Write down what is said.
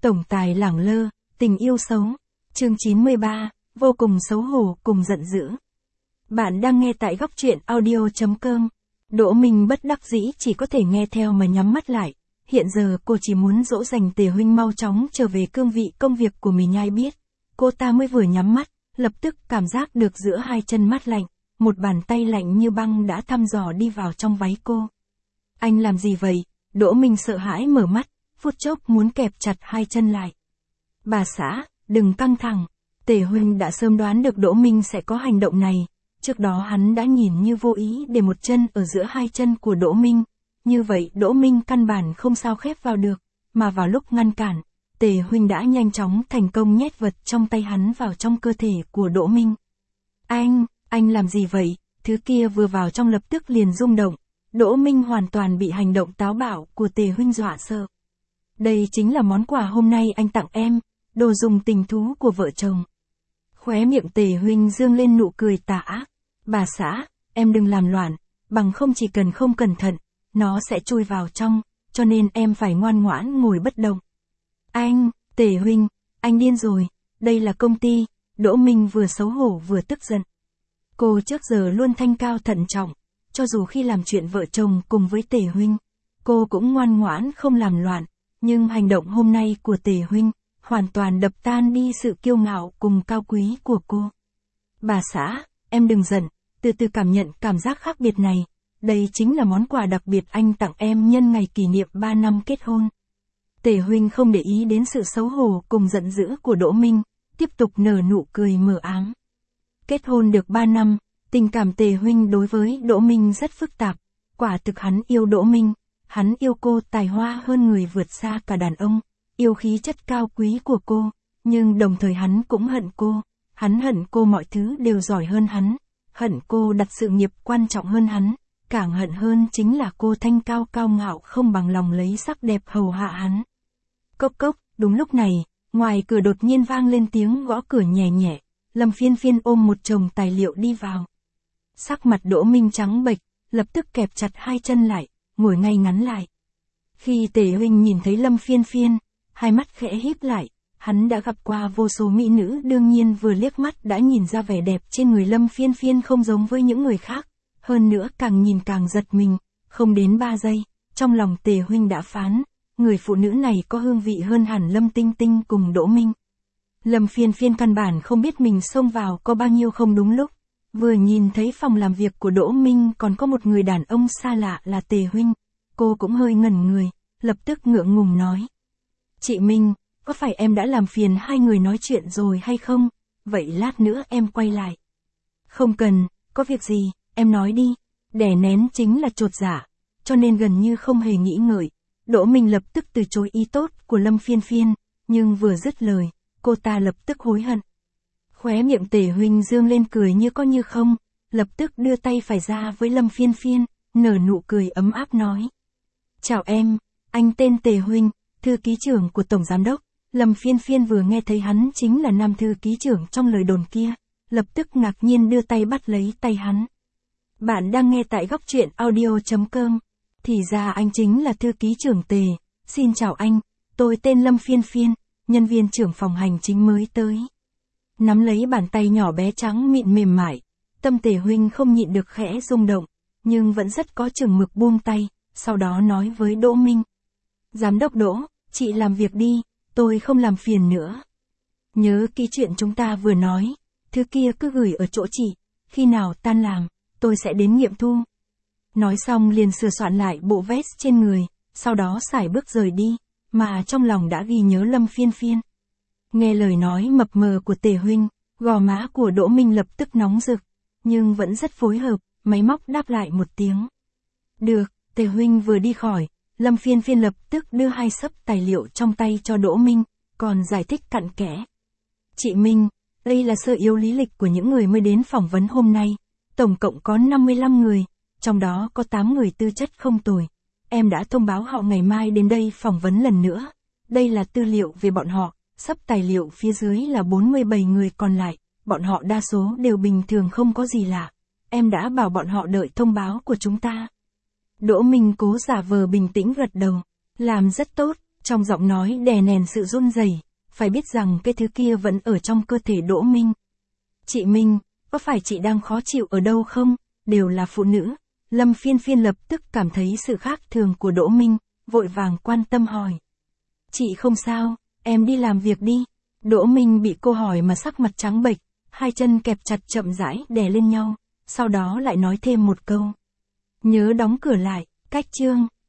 Tổng tài lẳng lơ, tình yêu xấu. Chương 93, vô cùng xấu hổ cùng giận dữ. Bạn đang nghe tại góc truyện audio.com. Đỗ Minh bất đắc dĩ chỉ có thể nghe theo mà nhắm mắt lại. Hiện giờ cô chỉ muốn dỗ dành Tề huynh mau chóng trở về cương vị công việc của mình ai biết. Cô ta mới vừa nhắm mắt, lập tức cảm giác được giữa hai chân mát lạnh, một bàn tay lạnh như băng đã thăm dò đi vào trong váy cô. Anh làm gì vậy? Đỗ Minh sợ hãi mở mắt, phút chốc muốn kẹp chặt hai chân lại. Bà xã, đừng căng thẳng. Tề huynh đã sớm đoán được Đỗ Minh sẽ có hành động này. Trước đó hắn đã nhìn như vô ý để một chân ở giữa hai chân của Đỗ Minh. Như vậy Đỗ Minh căn bản không sao khép vào được, mà vào lúc ngăn cản, Tề huynh đã nhanh chóng thành công nhét vật trong tay hắn vào trong cơ thể của Đỗ Minh. Anh làm gì vậy? Thứ kia vừa vào trong lập tức liền rung động. Đỗ Minh hoàn toàn bị hành động táo bạo của Tề huynh dọa sợ. Đây chính là món quà hôm nay anh tặng em, đồ dùng tình thú của vợ chồng. Khóe miệng Tề huynh dương lên nụ cười tà ác. Bà xã, em đừng làm loạn, bằng không chỉ cần không cẩn thận, nó sẽ chui vào trong, cho nên em phải ngoan ngoãn ngồi bất động. Tề huynh, anh điên rồi, đây là công ty. Đỗ Minh vừa xấu hổ vừa tức giận. Cô trước giờ luôn thanh cao thận trọng, cho dù khi làm chuyện vợ chồng cùng với Tề huynh, cô cũng ngoan ngoãn không làm loạn, nhưng hành động hôm nay của Tề huynh hoàn toàn đập tan đi sự kiêu ngạo cùng cao quý của cô. Bà xã, em đừng giận, từ từ cảm nhận cảm giác khác biệt này, đây chính là món quà đặc biệt anh tặng em nhân ngày kỷ niệm 3 năm kết hôn. Tề huynh không để ý đến sự xấu hổ cùng giận dữ của Đỗ Minh, tiếp tục nở nụ cười mờ ám. Kết hôn được 3 năm, tình cảm Tề huynh đối với Đỗ Minh rất phức tạp, quả thực hắn yêu Đỗ Minh, hắn yêu cô tài hoa hơn người vượt xa cả đàn ông, yêu khí chất cao quý của cô, nhưng đồng thời hắn cũng hận cô, hắn hận cô mọi thứ đều giỏi hơn hắn, hận cô đặt sự nghiệp quan trọng hơn hắn, càng hận hơn chính là cô thanh cao cao ngạo không bằng lòng lấy sắc đẹp hầu hạ hắn. Cốc cốc, đúng lúc này, ngoài cửa đột nhiên vang lên tiếng gõ cửa nhẹ nhẹ, Lâm Phiên Phiên ôm một chồng tài liệu đi vào. Sắc mặt Đỗ Minh trắng bệch, lập tức kẹp chặt hai chân lại, ngồi ngay ngắn lại. Khi Tề huynh nhìn thấy Lâm Phiên Phiên, hai mắt khẽ híp lại, hắn đã gặp qua vô số mỹ nữ, đương nhiên vừa liếc mắt đã nhìn ra vẻ đẹp trên người Lâm Phiên Phiên không giống với những người khác, hơn nữa càng nhìn càng giật mình, không đến 3 giây, trong lòng Tề huynh đã phán, người phụ nữ này có hương vị hơn hẳn Lâm Tinh Tinh cùng Đỗ Minh. Lâm Phiên Phiên căn bản không biết mình xông vào có bao nhiêu không đúng lúc, vừa nhìn thấy phòng làm việc của Đỗ Minh còn có một người đàn ông xa lạ là Tề huynh, cô cũng hơi ngẩn người, lập tức ngượng ngùng nói. Chị Minh, có phải em đã làm phiền hai người nói chuyện rồi hay không? Vậy lát nữa em quay lại. Không cần, có việc gì, em nói đi. Đè nén chính là chột dạ, cho nên gần như không hề nghĩ ngợi. Đỗ Minh lập tức từ chối ý tốt của Lâm Phiên Phiên, nhưng vừa dứt lời, cô ta lập tức hối hận. Khóe miệng Tề huynh dương lên cười như có như không, lập tức đưa tay phải ra với Lâm Phiên Phiên, nở nụ cười ấm áp nói. Chào em, anh tên Tề huynh, thư ký trưởng của Tổng Giám đốc. Lâm Phiên Phiên vừa nghe thấy hắn chính là nam thư ký trưởng trong lời đồn kia, lập tức ngạc nhiên đưa tay bắt lấy tay hắn. Bạn đang nghe tại góc truyện audio.com. Thì ra anh chính là thư ký trưởng Tề. Xin chào anh, tôi tên Lâm Phiên Phiên, nhân viên trưởng phòng hành chính mới tới. Nắm lấy bàn tay nhỏ bé trắng mịn mềm mại, tâm Tề huynh không nhịn được khẽ rung động, nhưng vẫn rất có chừng mực buông tay, sau đó nói với Đỗ Minh. Giám đốc Đỗ, chị làm việc đi, tôi không làm phiền nữa. Nhớ kỹ chuyện chúng ta vừa nói, thứ kia cứ gửi ở chỗ chị, khi nào tan làm, tôi sẽ đến nghiệm thu. Nói xong liền sửa soạn lại bộ vest trên người, sau đó sải bước rời đi, mà trong lòng đã ghi nhớ Lâm Phiên Phiên. Nghe lời nói mập mờ của Tề huynh, gò má của Đỗ Minh lập tức nóng rực, nhưng vẫn rất phối hợp, máy móc đáp lại một tiếng. Được, Tề huynh vừa đi khỏi, Lâm Phiên Phiên lập tức đưa hai xấp tài liệu trong tay cho Đỗ Minh, còn giải thích cặn kẽ. Chị Minh, đây là sơ yếu lý lịch của những người mới đến phỏng vấn hôm nay, tổng cộng có 55 người, trong đó có 8 người tư chất không tồi. Em đã thông báo họ ngày mai đến đây phỏng vấn lần nữa. Đây là tư liệu về bọn họ, xấp tài liệu phía dưới là 47 người còn lại, bọn họ đa số đều bình thường không có gì lạ. Em đã bảo bọn họ đợi thông báo của chúng ta. Đỗ Minh cố giả vờ bình tĩnh gật đầu. Làm rất tốt, Trong giọng nói đè nén sự run rẩy, phải biết rằng cái thứ kia vẫn ở trong cơ thể Đỗ Minh. Chị Minh, có phải chị đang khó chịu ở đâu không? Đều là phụ nữ. Lâm Phiên Phiên lập tức cảm thấy sự khác thường của Đỗ Minh, vội vàng quan tâm hỏi. Chị không sao, em đi làm việc đi. Đỗ Minh bị cô hỏi mà sắc mặt trắng bệch, hai chân kẹp chặt chậm rãi đè lên nhau, sau đó lại nói thêm một câu. Nhớ đóng cửa lại, cách chương.